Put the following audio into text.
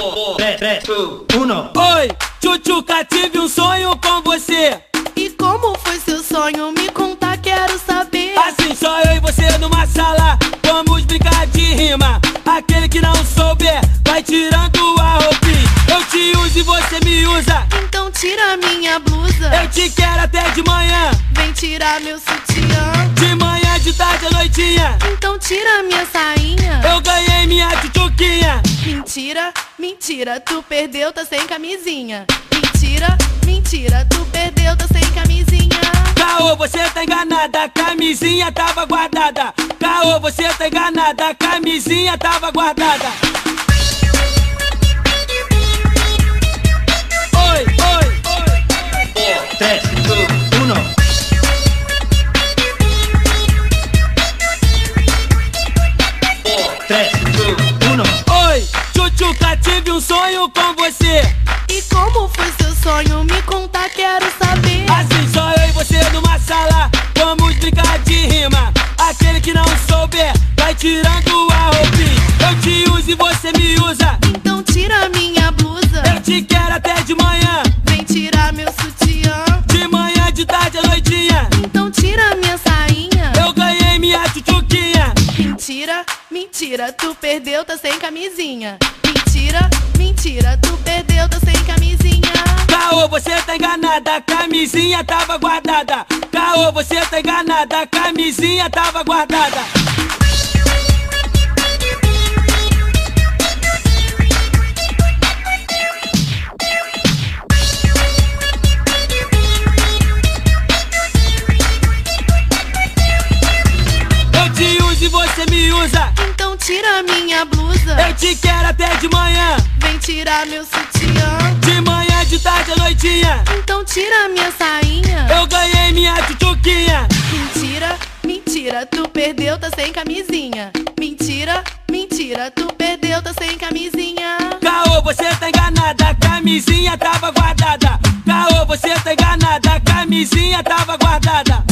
3, 2, 1. Oi, Tchutchuca, tive um sonho com você. E como foi seu sonho? Me conta, quero saber. Assim, só eu e você numa sala, vamos brincar de rima. Aquele que não souber, vai tirando a roupinha. Eu te uso e você me usa. Então tira minha blusa. Eu te quero até de manhã. Vem tirar meu sutiã. De manhã, de tarde, à noitinha. Então tira minha sainha. Eu ganhei minha tchutchuquinha. Mentira, mentira, tu perdeu, tá sem camisinha. Mentira, mentira, tu perdeu, tá sem camisinha. Caô, você tá enganada, a camisinha tava guardada. Caô, você tá enganada, a camisinha tava guardada. Oi, oi, oi. 3, 2, 1. Oi, Tchutchuca, tive um sonho com você. E como foi seu sonho? Me conta, quero saber. Assim, só eu e você numa sala, vamos brincar de rima. Aquele que não souber, vai tirando a roupinha. Eu te uso e você me usa. Então tira minha blusa. Eu te quero até de manhã. Vem tirar meu sutiã. De manhã, de tarde, à noitinha. Então tira minha sainha. Eu ganhei minha tchutchuquinha. Mentira, mentira, tu perdeu, tá sem camisinha. Mentira, mentira, tu perdeu, tá sem camisinha. Caô, você tá enganada, a camisinha tava guardada. Caô, você tá enganada, a camisinha tava guardada. Eu te uso e você me usa. Então tira minha blusa. Eu te quero até de manhã. Vem tirar meu sutiã. De manhã, de tarde, à noitinha. Então tira minha sainha. Eu ganhei minha tchutchuquinha. Mentira, mentira, tu perdeu, tá sem camisinha. Mentira, mentira, tu perdeu, tá sem camisinha. Caô, você tá enganada, a camisinha tava guardada. Caô, você tá enganada, a camisinha tava guardada.